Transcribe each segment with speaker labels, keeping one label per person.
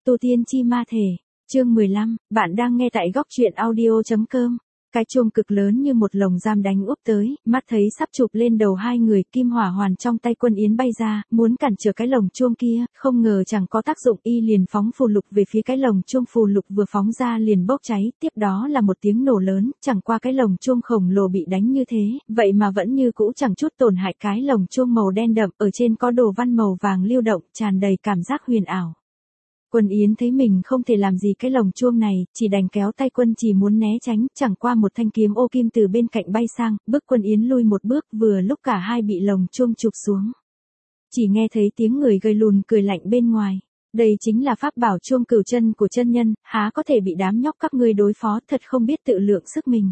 Speaker 1: Tu tiên chi ma thể, chương 15, bạn đang nghe tại góc truyện audio.com. Cái chuông cực lớn như một lồng giam đánh úp tới, mắt thấy sắp chụp lên đầu hai người, kim hỏa hoàn trong tay Quân Yến bay ra, muốn cản trở cái lồng chuông kia, không ngờ chẳng có tác dụng, y liền phóng phù lục về phía cái lồng chuông, phù lục vừa phóng ra liền bốc cháy, tiếp đó là một tiếng nổ lớn, chẳng qua cái lồng chuông khổng lồ bị đánh như thế, vậy mà vẫn như cũ chẳng chút tổn hại, cái lồng chuông màu đen đậm, ở trên có đồ văn màu vàng lưu động, tràn đầy cảm giác huyền ảo. Quân Yến thấy mình không thể làm gì cái lồng chuông này, chỉ đành kéo tay Quân Trì muốn né tránh, chẳng qua một thanh kiếm ô kim từ bên cạnh bay sang, bước Quân Yến lui một bước, vừa lúc cả hai bị lồng chuông chụp xuống. Chỉ nghe thấy tiếng người gầy lùn cười lạnh bên ngoài. Đây chính là pháp bảo chuông cửu chân của chân nhân, há có thể bị đám nhóc các ngươi đối phó, thật không biết tự lượng sức mình.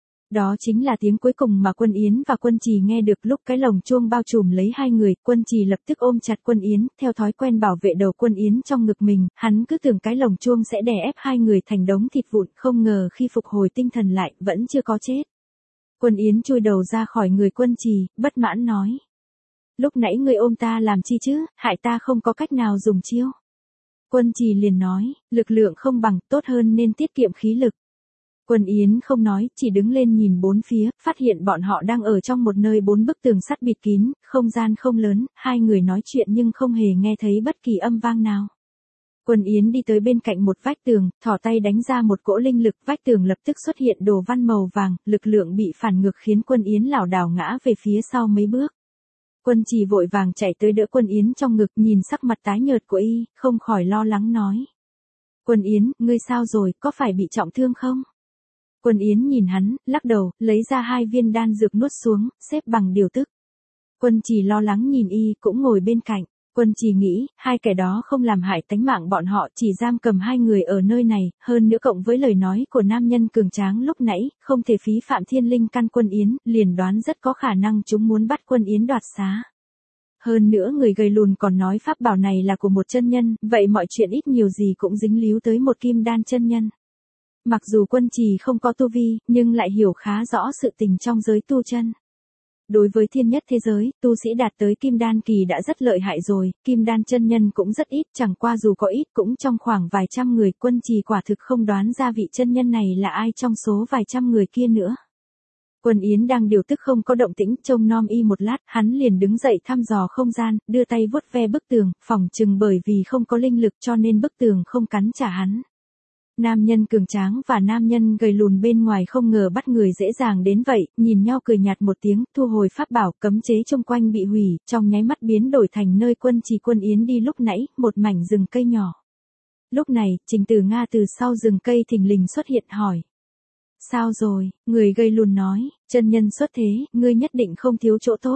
Speaker 1: Đó chính là tiếng cuối cùng mà Quân Yến và Quân Trì nghe được lúc cái lồng chuông bao trùm lấy hai người, Quân Trì lập tức ôm chặt Quân Yến, theo thói quen bảo vệ đầu Quân Yến trong ngực mình, hắn cứ tưởng cái lồng chuông sẽ đè ép hai người thành đống thịt vụn, không ngờ khi phục hồi tinh thần lại, vẫn chưa có chết. Quân Yến chui đầu ra khỏi người Quân Trì, bất mãn nói. Lúc nãy ngươi ôm ta làm chi chứ, hại ta không có cách nào dùng chiêu. Quân Trì liền nói, lực lượng không bằng, tốt hơn nên tiết kiệm khí lực. Quân Yến không nói, chỉ đứng lên nhìn bốn phía, phát hiện bọn họ đang ở trong một nơi 4 bức tường sắt bịt kín, không gian không lớn, hai người nói chuyện nhưng không hề nghe thấy bất kỳ âm vang nào. Quân Yến đi tới bên cạnh một vách tường, thò tay đánh ra một cỗ linh lực, vách tường lập tức xuất hiện đồ văn màu vàng, lực lượng bị phản ngược khiến Quân Yến lảo đảo ngã về phía sau mấy bước. Quân Trì vội vàng chạy tới đỡ Quân Yến trong ngực, nhìn sắc mặt tái nhợt của y, không khỏi lo lắng nói. Quân Yến, ngươi sao rồi, có phải bị trọng thương không? Quân Yến nhìn hắn, lắc đầu, lấy ra 2 viên đan dược nuốt xuống, xếp bằng điều tức. Quân Trì lo lắng nhìn y, cũng ngồi bên cạnh. Quân Trì nghĩ, hai kẻ đó không làm hại tánh mạng bọn họ, chỉ giam cầm hai người ở nơi này, hơn nữa cộng với lời nói của nam nhân cường tráng lúc nãy, không thể phí phạm thiên linh căn Quân Yến, liền đoán rất có khả năng chúng muốn bắt Quân Yến đoạt xá. Hơn nữa người gầy lùn còn nói pháp bảo này là của một chân nhân, vậy mọi chuyện ít nhiều gì cũng dính líu tới một kim đan chân nhân. Mặc dù Quân Trì không có tu vi, nhưng lại hiểu khá rõ sự tình trong giới tu chân. Đối với thiên nhất thế giới, tu sĩ đạt tới kim đan kỳ đã rất lợi hại rồi, kim đan chân nhân cũng rất ít, chẳng qua dù có ít cũng trong khoảng vài trăm người, Quân Trì quả thực không đoán ra vị chân nhân này là ai trong số vài trăm người kia nữa. Quân Yến đang điều tức không có động tĩnh, trông nom y một lát, hắn liền đứng dậy thăm dò không gian, đưa tay vuốt ve bức tường, phỏng chừng bởi vì không có linh lực cho nên bức tường không cắn trả hắn. Nam nhân cường tráng và nam nhân gầy lùn bên ngoài không ngờ bắt người dễ dàng đến vậy, nhìn nhau cười nhạt một tiếng, thu hồi pháp bảo, cấm chế xung quanh bị hủy, trong nháy mắt biến đổi thành nơi Quân Trì Quân Yến đi lúc nãy, một mảnh rừng cây nhỏ. Lúc này, Trình Tử Nga từ sau rừng cây thình lình xuất hiện hỏi. Sao rồi, người gầy lùn nói, chân nhân xuất thế, ngươi nhất định không thiếu chỗ tốt.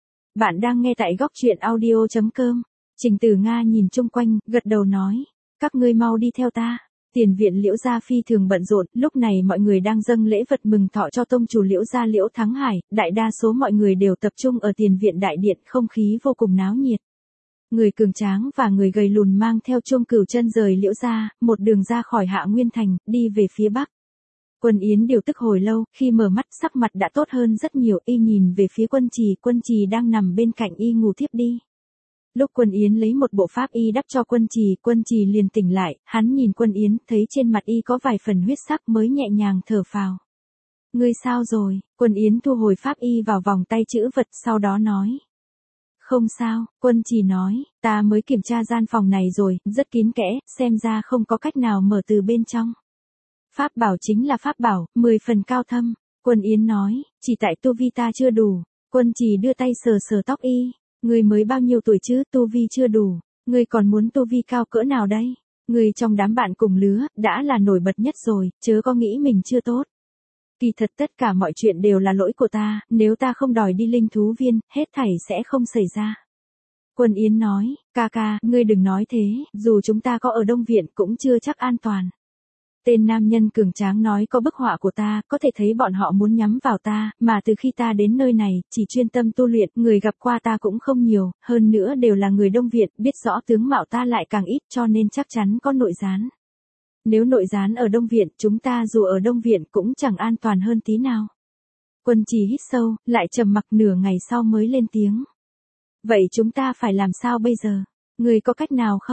Speaker 1: Bạn đang nghe tại góc truyện audio.com. Trình Tử Nga nhìn chung quanh, gật đầu nói, các ngươi mau đi theo ta. Tiền viện Liễu gia phi thường bận rộn, lúc này mọi người đang dâng lễ vật mừng thọ cho tông chủ Liễu gia Liễu Thắng Hải, đại đa số mọi người đều tập trung ở tiền viện đại điện, không khí vô cùng náo nhiệt. Người cường tráng và người gầy lùn mang theo chuông cửu chân rời Liễu gia, một đường ra khỏi Hạ Nguyên Thành, đi về phía bắc. Quân Yến điều tức hồi lâu, khi mở mắt sắc mặt đã tốt hơn rất nhiều, y nhìn về phía Quân Trì đang nằm bên cạnh y ngủ thiếp đi. Lúc Quân Yến lấy một bộ pháp y đắp cho Quân Trì liền tỉnh lại, hắn nhìn Quân Yến, thấy trên mặt y có vài phần huyết sắc mới nhẹ nhàng thở phào. Ngươi sao rồi? Quân Yến thu hồi pháp y vào vòng tay chữ vật, sau đó nói. Không sao, Quân Trì nói, ta mới kiểm tra gian phòng này rồi, rất kín kẽ, xem ra không có cách nào mở từ bên trong. Pháp bảo chính là pháp bảo, 10 phần cao thâm. Quân Yến nói, chỉ tại tu vi ta chưa đủ. Quân Trì đưa tay sờ sờ tóc y. Ngươi mới bao nhiêu tuổi chứ, tu vi chưa đủ. Ngươi còn muốn tu vi cao cỡ nào đây? Ngươi trong đám bạn cùng lứa, đã là nổi bật nhất rồi, chớ có nghĩ mình chưa tốt. Kỳ thật tất cả mọi chuyện đều là lỗi của ta, nếu ta không đòi đi linh thú viên, hết thảy sẽ không xảy ra. Quân Yến nói, ca ca, ngươi đừng nói thế, dù chúng ta có ở Đông Viện cũng chưa chắc an toàn. Tên nam nhân cường tráng nói có bức họa của ta, có thể thấy bọn họ muốn nhắm vào ta, mà từ khi ta đến nơi này, chỉ chuyên tâm tu luyện, người gặp qua ta cũng không nhiều, hơn nữa đều là người Đông Viện, biết rõ tướng mạo ta lại càng ít cho nên chắc chắn có nội gián. Nếu nội gián ở Đông Viện, chúng ta dù ở Đông Viện cũng chẳng an toàn hơn tí nào. Quân Trì hít sâu, lại trầm mặc nửa ngày sau mới lên tiếng. Vậy chúng ta phải làm sao bây giờ? Người có cách nào không?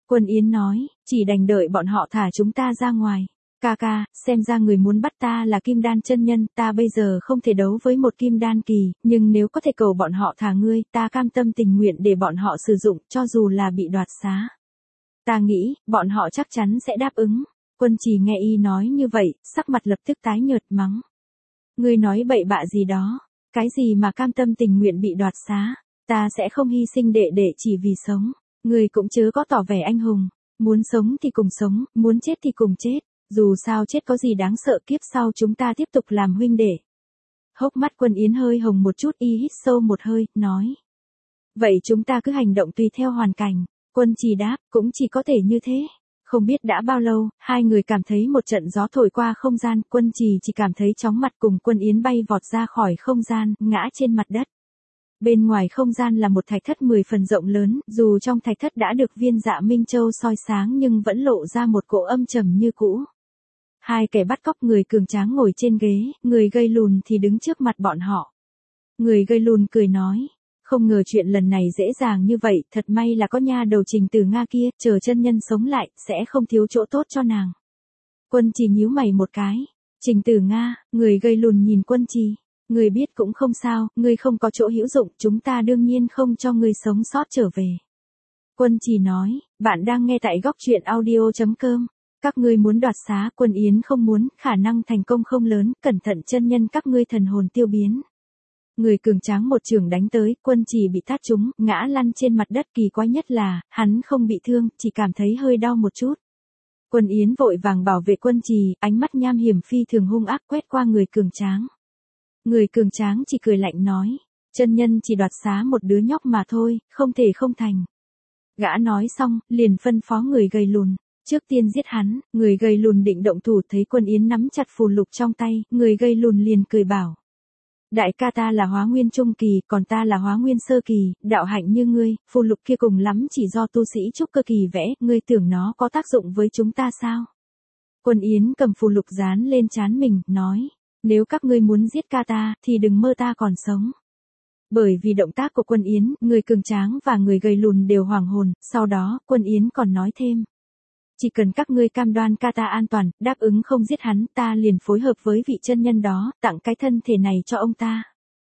Speaker 1: Quân Yến nói, chỉ đành đợi bọn họ thả chúng ta ra ngoài. Ca ca, xem ra người muốn bắt ta là Kim Đan chân nhân, ta bây giờ không thể đấu với một Kim Đan kỳ, nhưng nếu có thể cầu bọn họ thả ngươi, ta cam tâm tình nguyện để bọn họ sử dụng, cho dù là bị đoạt xá. Ta nghĩ, bọn họ chắc chắn sẽ đáp ứng. Quân Trì nghe y nói như vậy, sắc mặt lập tức tái nhợt mắng. Ngươi nói bậy bạ gì đó, cái gì mà cam tâm tình nguyện bị đoạt xá, ta sẽ không hy sinh đệ đệ chỉ vì sống. Ngươi cũng chớ có tỏ vẻ anh hùng, muốn sống thì cùng sống, muốn chết thì cùng chết. Dù sao chết có gì đáng sợ, kiếp sau chúng ta tiếp tục làm huynh đệ. Hốc mắt Quân Yến hơi hồng một chút, y hít sâu một hơi, nói. Vậy chúng ta cứ hành động tùy theo hoàn cảnh. Quân Trì đáp, cũng chỉ có thể như thế. Không biết đã bao lâu, hai người cảm thấy một trận gió thổi qua không gian, Quân Trì chỉ cảm thấy chóng mặt cùng Quân Yến bay vọt ra khỏi không gian, ngã trên mặt đất. Bên ngoài không gian là một thạch thất 10 phần rộng lớn, dù trong thạch thất đã được viên Dạ Minh Châu soi sáng nhưng vẫn lộ ra một cỗ âm trầm như cũ. Hai kẻ bắt cóc, người cường tráng ngồi trên ghế, người gầy lùn thì đứng trước mặt bọn họ. Người gầy lùn cười nói, không ngờ chuyện lần này dễ dàng như vậy, thật may là có nha đầu Trình Tử Nga kia, chờ chân nhân sống lại, sẽ không thiếu chỗ tốt cho nàng. Quân Trì nhíu mày một cái. Trình Tử Nga, người gầy lùn nhìn Quân Trì. Người biết cũng không sao, người không có chỗ hữu dụng, chúng ta đương nhiên không cho người sống sót trở về. Quân Trì nói, bạn đang nghe tại góc truyện audio.com. Các ngươi muốn đoạt xá, Quân Yến không muốn, khả năng thành công không lớn, cẩn thận chân nhân các ngươi thần hồn tiêu biến. Người cường tráng một chưởng đánh tới, Quân Trì bị tát trúng, ngã lăn trên mặt đất, kỳ quái nhất là, hắn không bị thương, chỉ cảm thấy hơi đau một chút. Quân Yến vội vàng bảo vệ Quân Trì, ánh mắt nham hiểm phi thường hung ác quét qua người cường tráng. Người cường tráng chỉ cười lạnh nói, chân nhân chỉ đoạt xá một đứa nhóc mà thôi, không thể không thành. Gã nói xong, liền phân phó người gầy lùn. Trước tiên giết hắn, người gầy lùn định động thủ, thấy Quân Yến nắm chặt phù lục trong tay, người gầy lùn liền cười bảo. Đại ca ta là Hóa Nguyên Trung Kỳ, còn ta là Hóa Nguyên Sơ Kỳ, đạo hạnh như ngươi, phù lục kia cùng lắm chỉ do tu sĩ trúc cơ kỳ vẽ, ngươi tưởng nó có tác dụng với chúng ta sao? Quân Yến cầm phù lục dán lên trán mình, nói, nếu các ngươi muốn giết ca ta, thì đừng mơ ta còn sống. Bởi vì động tác của Quân Yến, người cường tráng và người gầy lùn đều hoảng hồn, sau đó, Quân Yến còn nói thêm. Chỉ cần các ngươi cam đoan ca ta an toàn, đáp ứng không giết hắn, ta liền phối hợp với vị chân nhân đó, tặng cái thân thể này cho ông ta.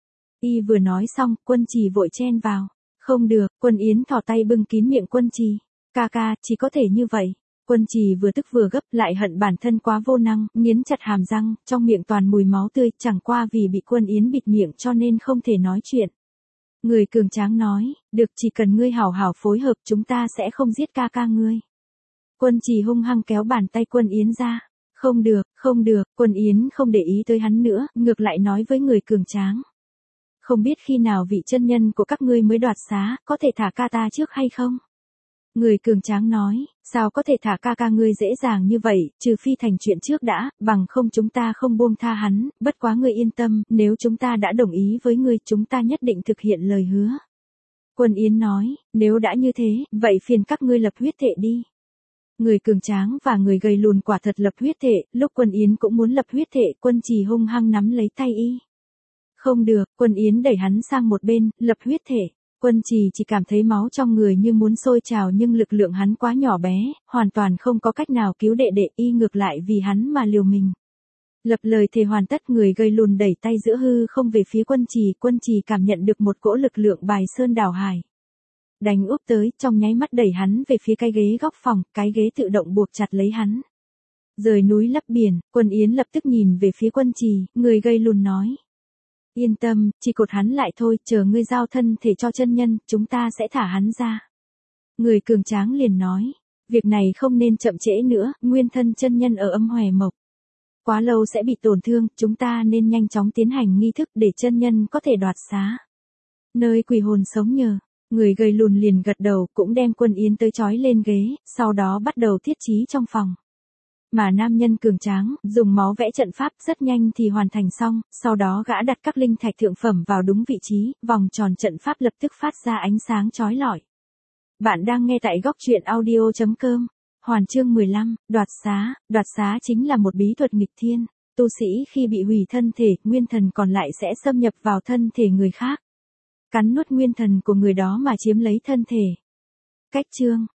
Speaker 1: Y vừa nói xong, Quân Trì vội chen vào. Không được, Quân Yến thò tay bưng kín miệng Quân Trì. Ca ca, chỉ có thể như vậy. Quân Trì vừa tức vừa gấp, lại hận bản thân quá vô năng, nghiến chặt hàm răng, trong miệng toàn mùi máu tươi, chẳng qua vì bị Quân Yến bịt miệng cho nên không thể nói chuyện. Người cường tráng nói, được, chỉ cần ngươi hảo hảo phối hợp, chúng ta sẽ không giết ca ca ngươi. Quân Trì hung hăng kéo bàn tay Quân Yến ra. Không được, không được, Quân Yến không để ý tới hắn nữa, ngược lại nói với người cường tráng. Không biết khi nào vị chân nhân của các ngươi mới đoạt xá, có thể thả ca ta trước hay không? Người cường tráng nói, sao có thể thả ca ca ngươi dễ dàng như vậy, trừ phi thành chuyện trước đã, bằng không chúng ta không buông tha hắn, bất quá ngươi yên tâm, nếu chúng ta đã đồng ý với ngươi, chúng ta nhất định thực hiện lời hứa. Quân Yến nói, nếu đã như thế, vậy phiền các ngươi lập huyết thệ đi. Người cường tráng và người gầy lùn quả thật lập huyết thệ, lúc Quân Yến cũng muốn lập huyết thệ, Quân Trì hung hăng nắm lấy tay y. Không được, Quân Yến đẩy hắn sang một bên, lập huyết thệ. Quân Trì chỉ cảm thấy máu trong người như muốn sôi trào nhưng lực lượng hắn quá nhỏ bé, hoàn toàn không có cách nào cứu đệ đệ, y ngược lại vì hắn mà liều mình. Lập lời thề hoàn tất, người gầy lùn đẩy tay giữa hư không về phía Quân Trì cảm nhận được một cỗ lực lượng bài sơn đảo hải. Đánh úp tới, trong nháy mắt đẩy hắn về phía cái ghế góc phòng, cái ghế tự động buộc chặt lấy hắn. Rời núi lấp biển, Quân Yến lập tức nhìn về phía Quân Trì, người gầy lùn nói. Yên tâm, chỉ cột hắn lại thôi, chờ ngươi giao thân thể cho chân nhân, chúng ta sẽ thả hắn ra. Người cường tráng liền nói, việc này không nên chậm trễ nữa, nguyên thân chân nhân ở Âm Hòe Mộc. Quá lâu sẽ bị tổn thương, chúng ta nên nhanh chóng tiến hành nghi thức để chân nhân có thể đoạt xá. Nơi quỷ hồn sống nhờ. Người gầy lùn liền gật đầu, cũng đem Quân Yến tới trói lên ghế, sau đó bắt đầu thiết trí trong phòng. Mà nam nhân cường tráng, dùng máu vẽ trận pháp rất nhanh thì hoàn thành xong, sau đó gã đặt các linh thạch thượng phẩm vào đúng vị trí, vòng tròn trận pháp lập tức phát ra ánh sáng chói lọi. Bạn đang nghe tại góc truyện audio.com. Hoàn chương 15, đoạt xá chính là một bí thuật nghịch thiên. Tu sĩ khi bị hủy thân thể, nguyên thần còn lại sẽ xâm nhập vào thân thể người khác. Cắn nuốt nguyên thần của người đó mà chiếm lấy thân thể. Cách chương,